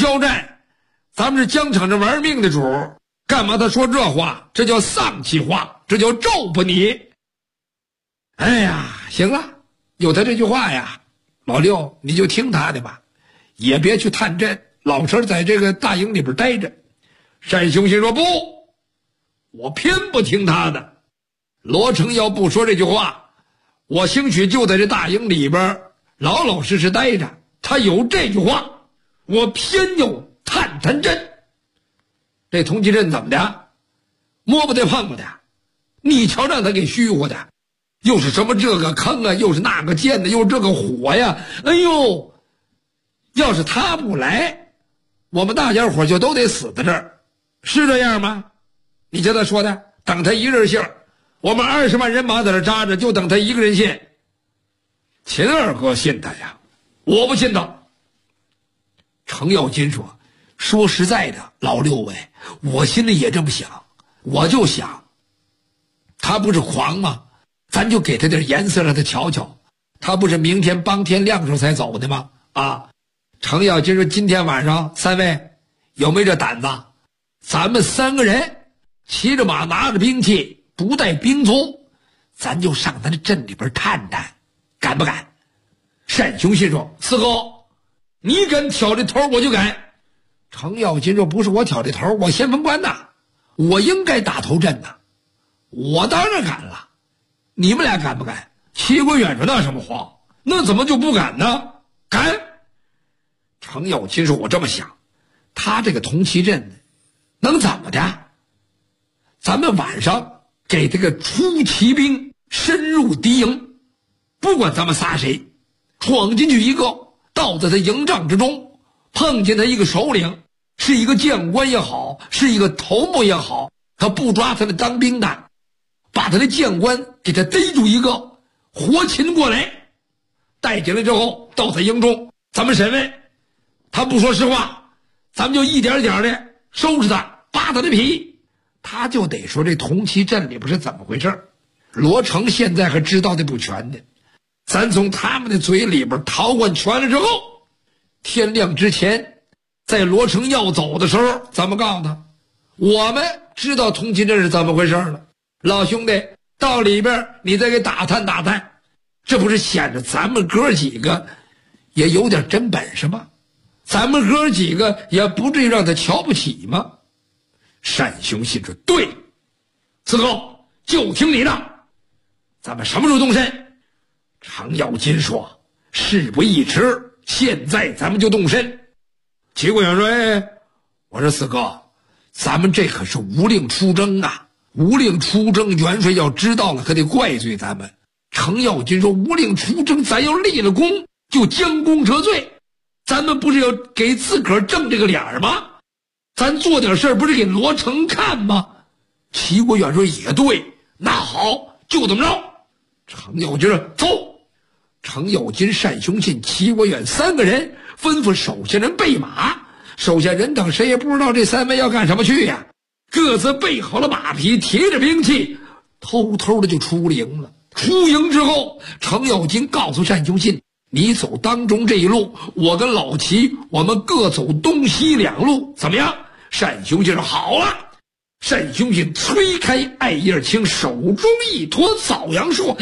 交战，咱们是疆场上玩命的主，干嘛他说这话？这叫丧气话，这叫咒不你。哎呀，行了，有他这句话呀，老六你就听他的吧，也别去探阵，老实在这个大营里边待着。单雄信说不，我偏不听他的。罗成要不说这句话，我兴许就在这大营里边老老实实待着。他有这句话，我偏要探探阵。这同济阵怎么的？摸不得碰不得，你瞧让他给虚乎的，又是什么这个坑啊，又是那个箭的，又是这个火呀，哎呦，要是他不来，我们大家伙就都得死在这儿，是这样吗？你叫他说的，等他一人信，我们20万人马在这扎着，就等他一个人信。秦二哥信他呀，我不信他。程咬金说实在的，老六位，我心里也这么想，我就想他不是狂吗？咱就给他点颜色让他瞧瞧，他不是明天帮天亮时候才走的吗？啊，程咬金说今天晚上3位有没有这胆子？咱们3个人骑着马，拿着兵器，不带兵卒，咱就上他的阵里边探探，敢不敢？单雄信说四哥，你敢挑这头我就敢。程咬金说不是我挑这头，我先锋官呐，我应该打头阵呐，我当然敢了。你们俩敢不敢？齐国远说那什么话，那怎么就不敢呢？敢。程咬金说我这么想，他这个铜旗阵能怎么的？咱们晚上给这个出骑兵深入敌营，不管咱们仨谁闯进去一个，到在他营帐之中，碰见他一个首领，是一个将官也好，是一个头目也好，他不抓他的当兵的，把他的将官给他逮住一个，活擒过来，带进来之后到他营中，咱们审问，他不说实话，咱们就一点点的收拾他，扒他的皮，他就得说这铜旗阵里边是怎么回事。罗成现在还知道的不全的，咱从他们的嘴里边逃过全了之后，天亮之前，在罗成要走的时候，咱们告诉他，我们知道铜旗阵是怎么回事了，老兄弟到里边你再给打探打探，这不是显得咱们哥几个也有点真本事吗？咱们哥几个也不至于让他瞧不起吗？单雄信说对，四哥就听你的，咱们什么时候动身？程咬金说事不宜迟，现在咱们就动身。齐国远说我说四哥，咱们这可是无令出征啊，无令出征，元帅要知道了可得怪罪咱们。程咬金说无令出征，咱要立了功就将功折罪，咱们不是要给自个儿正这个脸吗？咱做点事儿不是给罗成看吗？齐国远说也对，那好，就这么着。程咬金说走。程咬金、单雄信、齐国远3个人吩咐手下人备马，手下人等谁也不知道这3位要干什么去呀，各自备好了马匹，提着兵器，偷偷的就出营了。出营之后，程咬金告诉单雄信，你走当中这一路，我跟老齐我们各走东西2路，怎么样？单雄信说好了。单雄信推开艾叶青，手中一托枣阳树，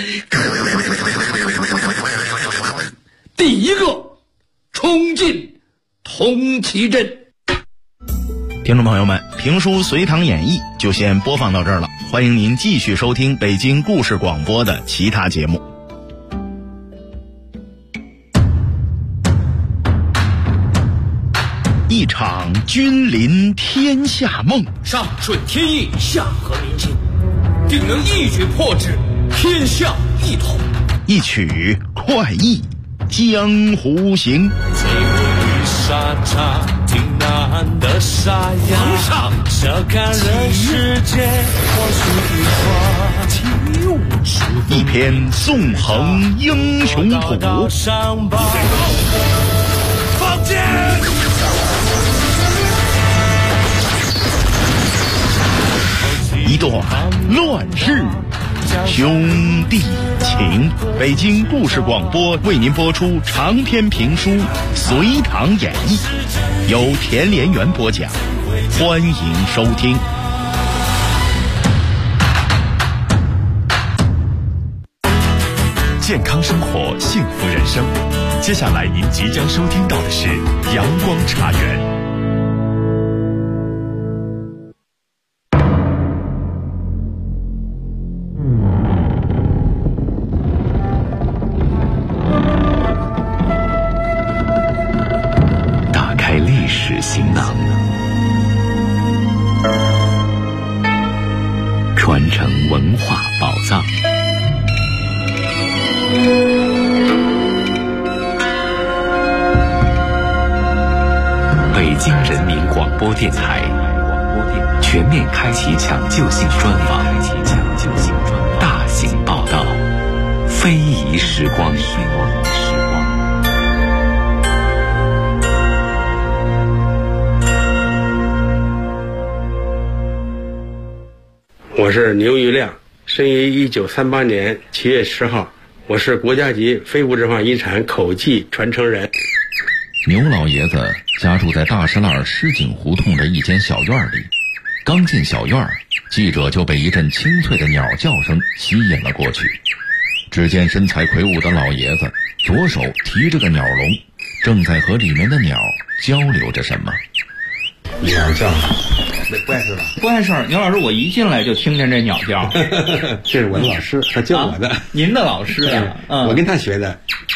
第一个冲进铜旗阵。 听众朋友们，评书隋唐演义就先播放到这儿了，欢迎您继续收听北京故事广播的其他节目。一场君临天下梦， 上顺天意，下合民心，定能一举破之，天下一统。 一曲快意江湖行。 最后沙场挺难的沙哑， 皇上笑看人世间或许一花， 一篇纵横英雄谱， 放箭。 一段乱世兄弟情。北京故事广播为您播出长篇评书《隋唐演义》，由田连元播讲，欢迎收听。 健康生活，幸福人生。接下来您即将收听到的是阳光茶园。打开历史行囊，传承文化宝藏。北京人民广播电台全面开启抢救性专访，大型报道，非遗时光。 我是牛玉亮，生于1938年7月10号，我是国家级非物质文化遗产口技传承人。 牛老爷子家住在大石栏石井胡同的一间小院里，刚进小院，记者就被一阵清脆的鸟叫声吸引了过去。只见身材魁梧的老爷子左手提着个鸟笼，正在和里面的鸟交流着什么。 鸟叫，不碍事吧？ 不碍事儿。牛老师，我一进来就听见这鸟叫。 这是我的老师，他教我的。 您的老师啊？ 我跟他学的。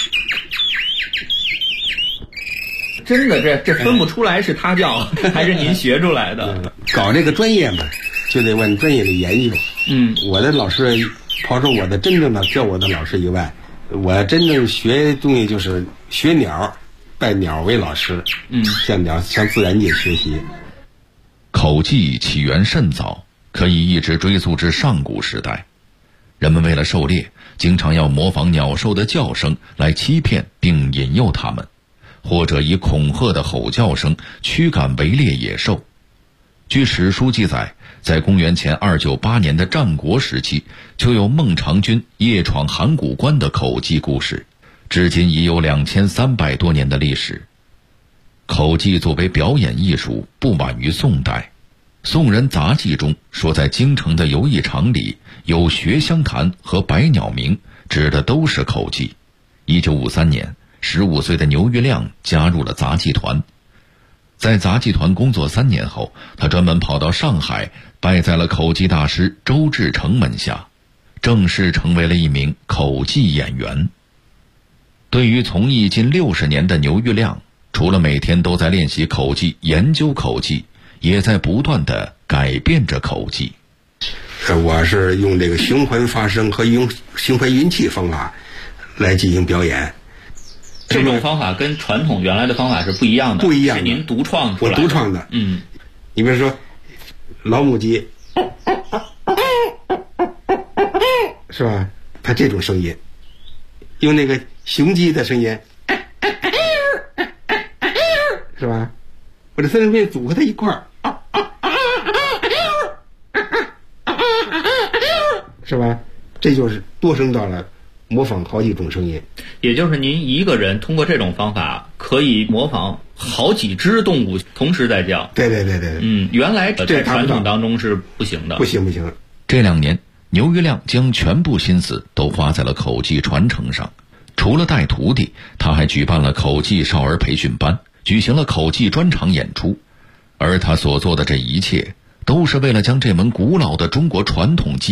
真的，这分不出来是他教还是您学出来的。 搞这个专业嘛，就得问专业的研究。我的老师，抛出我的真正的教我的老师以外，我真正学东西就是学鸟，拜鸟为老师。向自然界学习。 口技起源甚早，可以一直追溯至上古时代。人们为了狩猎，经常要模仿鸟兽的叫声来欺骗并引诱它们，或者以恐吓的吼叫声驱赶围猎野兽。据史书记载，在公元前298年的战国时期，就有孟尝君夜闯函谷关的口技故事，至今已有2300多年的历史。口技作为表演艺术，不晚于宋代。宋人杂记中说，在京城的游艺场里有学香坛和百鸟鸣，指的都是口技。1953年，15岁的牛玉亮加入了杂技团。在杂技团工作3年后，他专门跑到上海，拜在了口技大师周志成门下，正式成为了一名口技演员。对于从艺近60年的牛玉亮，除了每天都在练习口技、研究口技，也在不断地改变着口技。 我是用这个循环发声和用循环运气方法来进行表演。 这种方法跟传统原来的方法是不一样的， 不一样的， 是您独创出来的。 我独创的。你比如说老母鸡，是吧？它这种声音，用那个雄鸡的声音，是吧？我这3种声音组合在一块儿，是吧？这就是多声道了，模仿好几种声音。 也就是您一个人通过这种方法可以模仿好几只动物同时在叫。 对。 原来在传统当中是不行的。 不行。 这2年，牛玉亮将全部心思都花在了口技传承上。除了带徒弟，他还举办了口技少儿培训班，举行了口技专场演出。而他所做的这一切，都是为了将这门古老的中国传统技